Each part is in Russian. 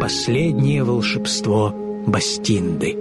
последнее волшебство Бастинды.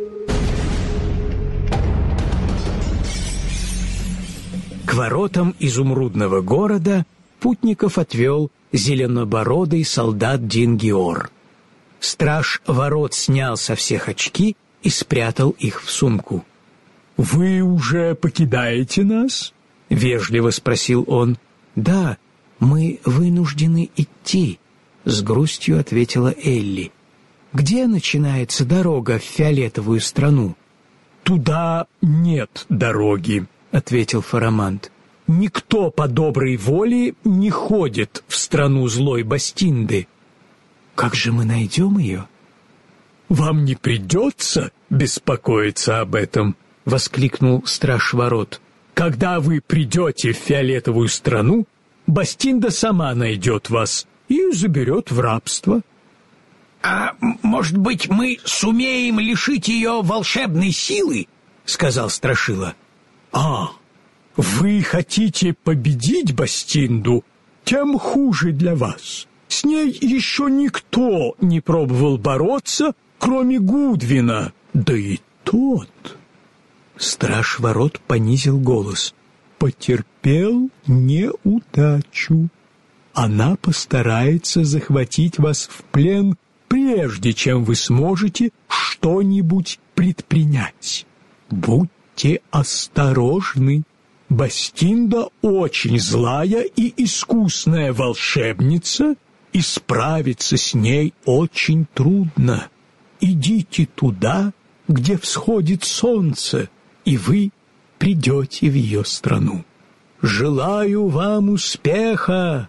К воротам изумрудного города путников отвел зеленобородый солдат Дингиор. Страж ворот снял со всех очки и спрятал их в сумку. «Вы уже покидаете нас?» — вежливо спросил он. «Да, мы вынуждены идти», — с грустью ответила Элли. «Где начинается дорога в фиолетовую страну?» «Туда нет дороги», — ответил Фарамант. «Никто по доброй воле не ходит в страну злой Бастинды». «Как же мы найдем ее?» «Вам не придется беспокоиться об этом», — воскликнул страж ворот. «Когда вы придете в фиолетовую страну, Бастинда сама найдет вас и заберет в рабство». «А может быть, мы сумеем лишить ее волшебной силы?» — сказал Страшила. «А, вы хотите победить Бастинду? Тем хуже для вас. С ней еще никто не пробовал бороться, кроме Гудвина. Да и тот...» Страж ворот понизил голос. «Потерпел неудачу. Она постарается захватить вас в плен, прежде чем вы сможете что-нибудь предпринять. Будьте осторожны. Бастинда очень злая и искусная волшебница, и справиться с ней очень трудно. Идите туда, где всходит солнце, и вы придете в ее страну. Желаю вам успеха!»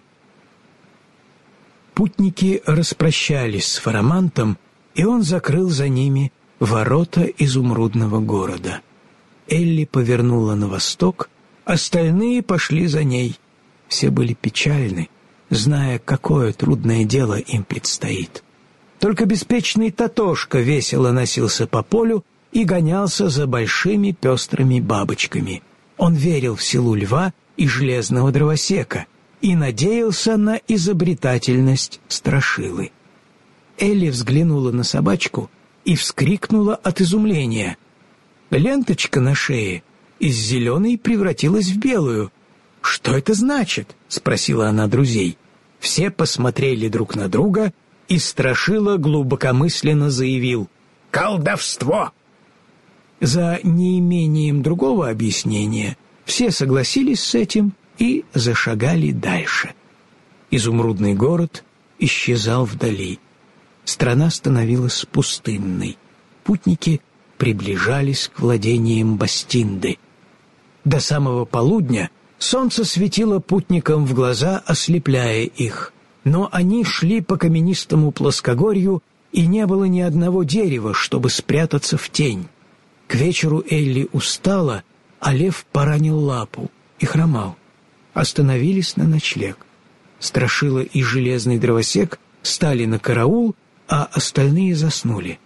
Путники распрощались с Фарамантом, и он закрыл за ними ворота изумрудного города. Элли повернула на восток, остальные пошли за ней. Все были печальны, зная, какое трудное дело им предстоит. Только беспечный Татошка весело носился по полю и гонялся за большими пестрыми бабочками. Он верил в силу льва и железного дровосека и надеялся на изобретательность Страшилы. Элли взглянула на собачку и вскрикнула от изумления. Ленточка на шее из зеленой превратилась в белую. «Что это значит?» — спросила она друзей. Все посмотрели друг на друга, и Страшила глубокомысленно заявил: «Колдовство!» За неимением другого объяснения все согласились с этим и зашагали дальше. Изумрудный город исчезал вдали. Страна становилась пустынной. Путники приближались к владениям Бастинды. До самого полудня солнце светило путникам в глаза, ослепляя их. Но они шли по каменистому плоскогорью, и не было ни одного дерева, чтобы спрятаться в тень. К вечеру Элли устала, а лев поранил лапу и хромал. Остановились на ночлег. Страшила и железный дровосек стали на караул, а остальные заснули.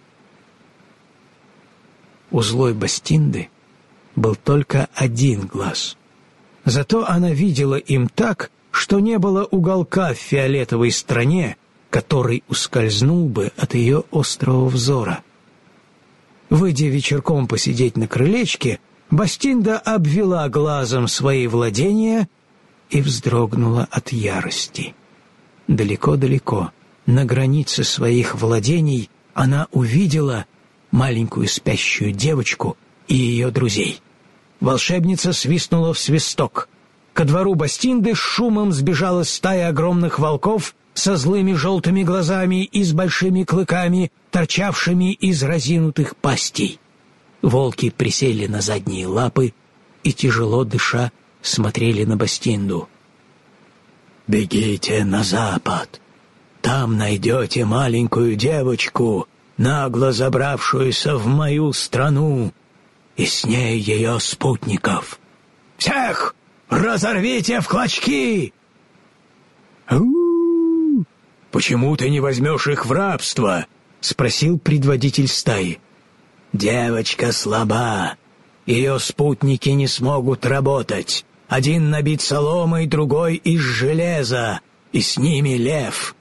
У злой Бастинды был только один глаз. Зато она видела им так, что не было уголка в фиолетовой стране, который ускользнул бы от ее острого взора. Выйдя вечерком посидеть на крылечке, Бастинда обвела глазом свои владения и вздрогнула от ярости. Далеко-далеко, на границе своих владений, она увидела маленькую спящую девочку и ее друзей. Волшебница свистнула в свисток. Ко двору Бастинды с шумом сбежала стая огромных волков со злыми желтыми глазами и с большими клыками, торчавшими из разинутых пастей. Волки присели на задние лапы и, тяжело дыша, смотрели на Бастинду. «Бегите на запад. Там найдете маленькую девочку, нагло забравшуюся в мою страну, и с ней ее спутников. Всех разорвите в клочки!» «У-у-у! Почему ты не возьмешь их в рабство?» — спросил предводитель стаи. «Девочка слаба. Ее спутники не смогут работать. Один набит соломой, другой из железа, и с ними лев.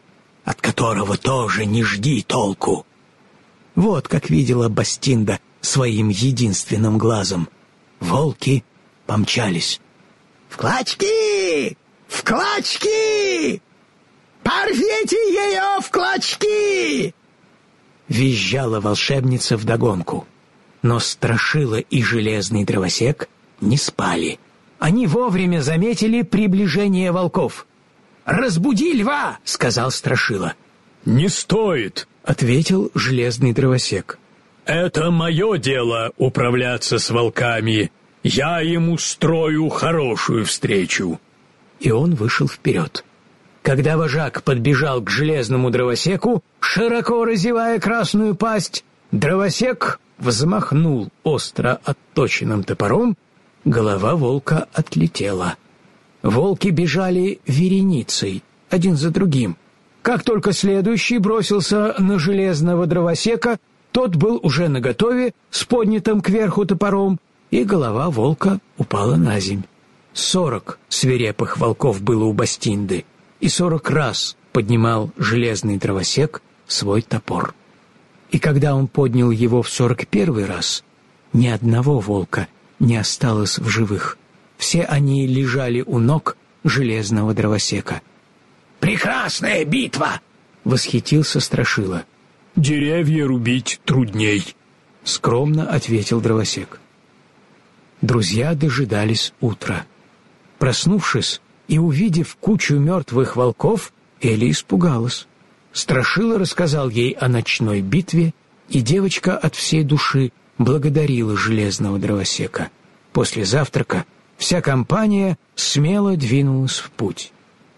от которого тоже не жди толку». Вот как видела Бастинда своим единственным глазом. Волки помчались. «В клочки! В клочки! Порвите ее в клочки!» Визжала волшебница вдогонку. Но Страшила и Железный Дровосек не спали. Они вовремя заметили приближение волков. «Разбуди льва!» — сказал Страшила. «Не стоит!» — ответил Железный Дровосек. «Это мое дело управляться с волками. Я им устрою хорошую встречу». И он вышел вперед. Когда вожак подбежал к Железному Дровосеку, широко разевая красную пасть, Дровосек взмахнул остро отточенным топором, голова волка отлетела. Волки бежали вереницей, один за другим. Как только следующий бросился на Железного Дровосека, тот был уже наготове с поднятым кверху топором, и голова волка упала на земь. 40 свирепых волков было у Бастинды, и 40 раз поднимал Железный Дровосек свой топор. И когда он поднял его в 41 раз, ни одного волка не осталось в живых. Все они лежали у ног Железного Дровосека. «Прекрасная битва!» — восхитился Страшила. «Деревья рубить трудней», — скромно ответил Дровосек. Друзья дожидались утра. Проснувшись и увидев кучу мертвых волков, Элли испугалась. Страшила рассказал ей о ночной битве, и девочка от всей души благодарила Железного Дровосека. После завтрака вся компания смело двинулась в путь.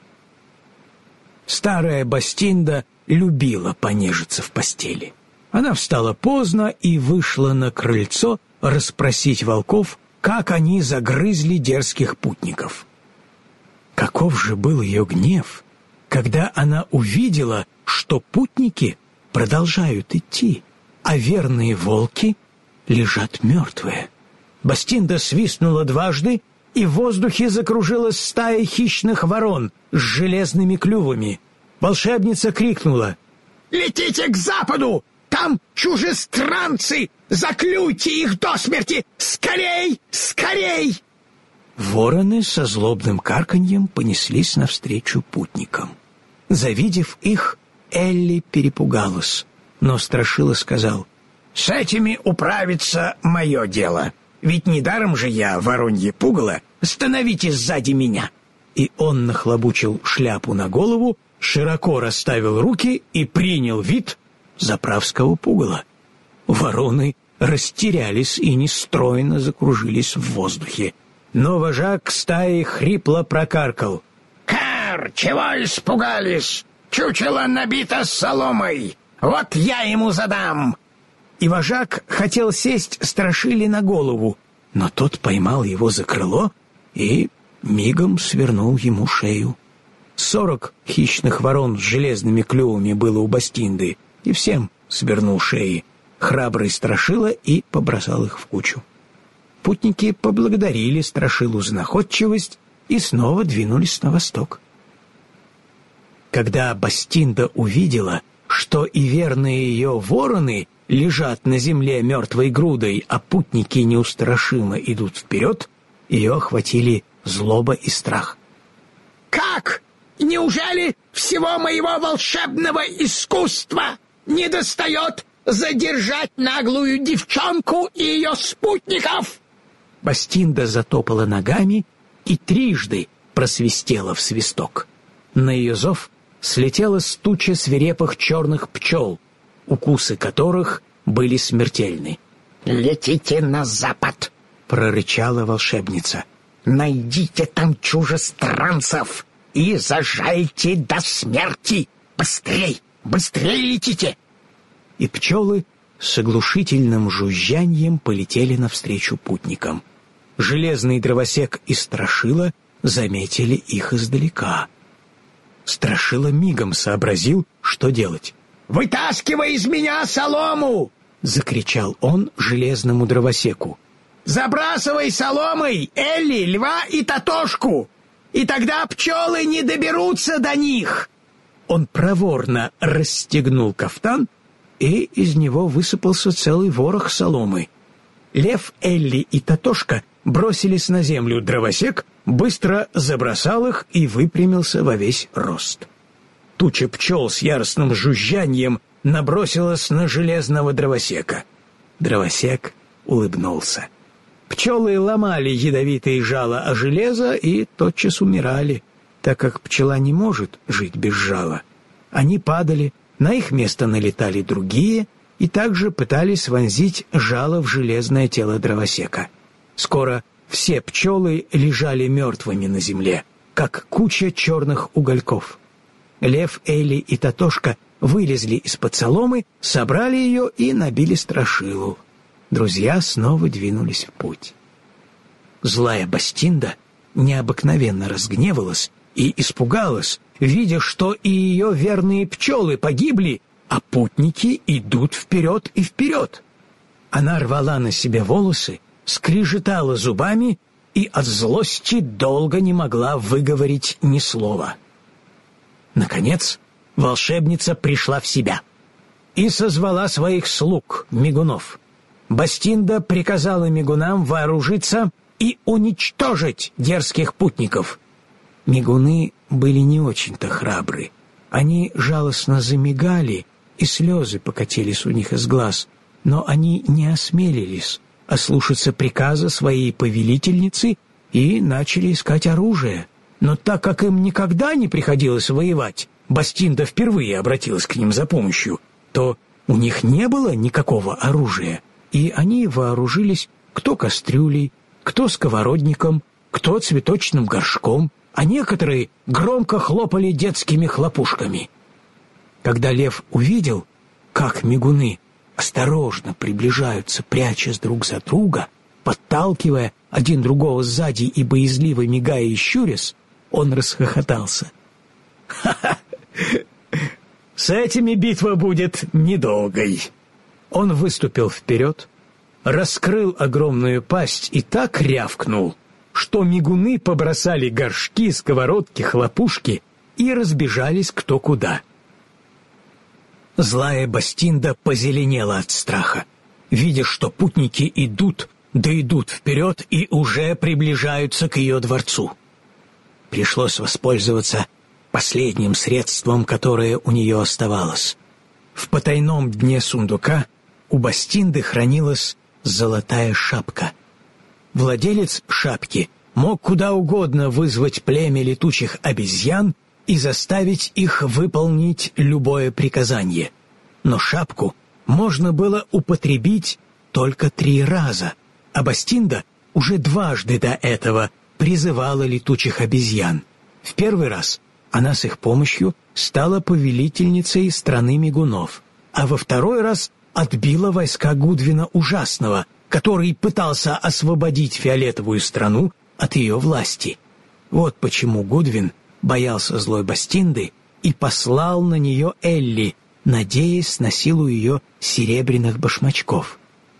Старая Бастинда любила понежиться в постели. Она встала поздно и вышла на крыльцо расспросить волков, как они загрызли дерзких путников. Каков же был ее гнев, когда она увидела, что путники продолжают идти, а верные волки лежат мертвые. Бастинда свистнула дважды, и в воздухе закружилась стая хищных ворон с железными клювами. Волшебница крикнула: «Летите к западу! Там чужестранцы! Заклюйте их до смерти! Скорей! Скорей!» Вороны со злобным карканьем понеслись навстречу путникам. Завидев их, Элли перепугалась, но Страшила сказал: «С этими управиться мое дело. Ведь недаром же я воронье пугало. Становитесь сзади меня». И он нахлобучил шляпу на голову, широко расставил руки и принял вид заправского пугала. Вороны растерялись и нестройно закружились в воздухе. Но вожак стаи хрипло прокаркал: «Кар, чего испугались? Чучело набито соломой. Вот я ему задам». И вожак хотел сесть Страшиле на голову, но тот поймал его за крыло и мигом свернул ему шею. 40 хищных ворон с железными клювами было у Бастинды, и всем свернул шеи. Храбрый Страшила и побросал их в кучу. Путники поблагодарили Страшилу за находчивость и снова двинулись на восток. Когда Бастинда увидела, что и верные ее вороны лежат на земле мертвой грудой, а путники неустрашимо идут вперед, ее охватили злоба и страх. «Как? Неужели всего моего волшебного искусства недостает задержать наглую девчонку и ее спутников?» Бастинда затопала ногами и трижды просвистела в свисток. На ее зов слетела туча свирепых черных пчел, укусы которых были смертельны. «Летите на запад!» — прорычала волшебница. «Найдите там чужестранцев и зажальте до смерти! Быстрей! Быстрей летите!» И пчелы с оглушительным жужжанием полетели навстречу путникам. Железный Дровосек и Страшила заметили их издалека. Страшила мигом сообразил, что делать. «Вытаскивай из меня солому!» — закричал он Железному Дровосеку. «Забрасывай соломой Элли, Льва и Татошку, и тогда пчелы не доберутся до них!» Он проворно расстегнул кафтан, и из него высыпался целый ворох соломы. Лев, Элли и Татошка бросились на землю, дровосек быстро забросал их и выпрямился во весь рост. Туча пчел с яростным жужжанием набросилась на железного дровосека. Дровосек улыбнулся. Пчелы ломали ядовитые жало о железо и тотчас умирали, так как пчела не может жить без жала. Они падали, на их место налетали другие и также пытались вонзить жало в железное тело дровосека. Скоро все пчелы лежали мертвыми на земле, как куча черных угольков. Лев, Элли и Татошка вылезли из-под соломы, собрали ее и набили страшилу. Друзья снова двинулись в путь. Злая Бастинда необыкновенно разгневалась и испугалась, видя, что и ее верные пчелы погибли, а путники идут вперед и вперед. Она рвала на себе волосы, скрежетала зубами и от злости долго не могла выговорить ни слова. Наконец, волшебница пришла в себя и созвала своих слуг, мигунов. Бастинда приказала мигунам вооружиться и уничтожить дерзких путников. Мигуны были не очень-то храбры. Они жалостно замигали, и слезы покатились у них из глаз, но они не осмелились ослушаться приказа своей повелительницы и начали искать оружие. Но так как им никогда не приходилось воевать, Бастинда впервые обратилась к ним за помощью, то у них не было никакого оружия, и они вооружились кто кастрюлей, кто сковородником, кто цветочным горшком, а некоторые громко хлопали детскими хлопушками. Когда лев увидел, как мигуны осторожно приближаются, прячась друг за друга, подталкивая один другого сзади и боязливо мигая и щурясь, он расхохотался. «Ха-ха! С этими битва будет недолгой!» Он выступил вперед, раскрыл огромную пасть и так рявкнул, что мигуны побросали горшки, сковородки, хлопушки и разбежались кто куда. Злая Бастинда позеленела от страха, видя, что путники идут, да идут вперед и уже приближаются к ее дворцу. Пришлось воспользоваться последним средством, которое у нее оставалось. В потайном дне сундука у Бастинды хранилась золотая шапка. Владелец шапки мог куда угодно вызвать племя летучих обезьян и заставить их выполнить любое приказание. Но шапку можно было употребить только 3 раза, а Бастинда уже дважды до этого призывала летучих обезьян. В первый раз она с их помощью стала повелительницей страны мигунов, а во второй раз отбила войска Гудвина Ужасного, который пытался освободить фиолетовую страну от ее власти. Вот почему Гудвин боялся злой Бастинды и послал на нее Элли, надеясь на силу ее серебряных башмачков.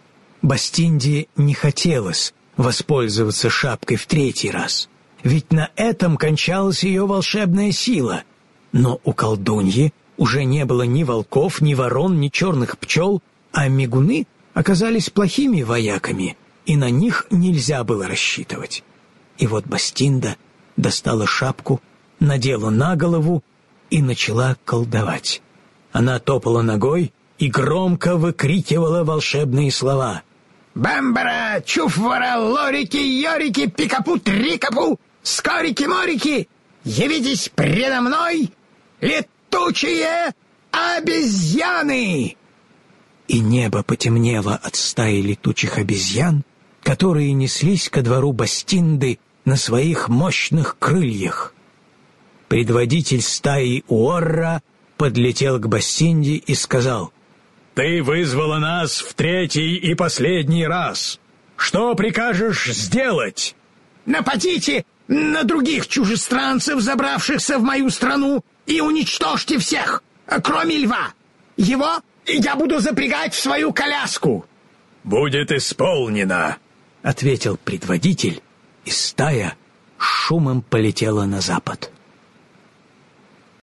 Бастинде не хотелось воспользоваться шапкой в 3-й раз, ведь на этом кончалась ее волшебная сила. Но у колдуньи уже не было ни волков, ни ворон, ни черных пчел, а мигуны оказались плохими вояками, и на них нельзя было рассчитывать. И вот Бастинда достала шапку, надела на голову и начала колдовать. Она топала ногой и громко выкрикивала волшебные слова. «Бамбара, чуфвара, лорики, йорики, пикапу, трикапу, скорики-морики, явитесь предо мной, летучие обезьяны!» И небо потемнело от стаи летучих обезьян, которые неслись ко двору Бастинды на своих мощных крыльях. Предводитель стаи Уорра подлетел к Бастинде и сказал: «Ты вызвала нас в 3-й и последний раз. Что прикажешь сделать?» «Нападите на других чужестранцев, забравшихся в мою страну, и уничтожьте всех, кроме льва. Его я буду запрягать в свою коляску». «Будет исполнено», — ответил предводитель, и стая шумом полетела на запад.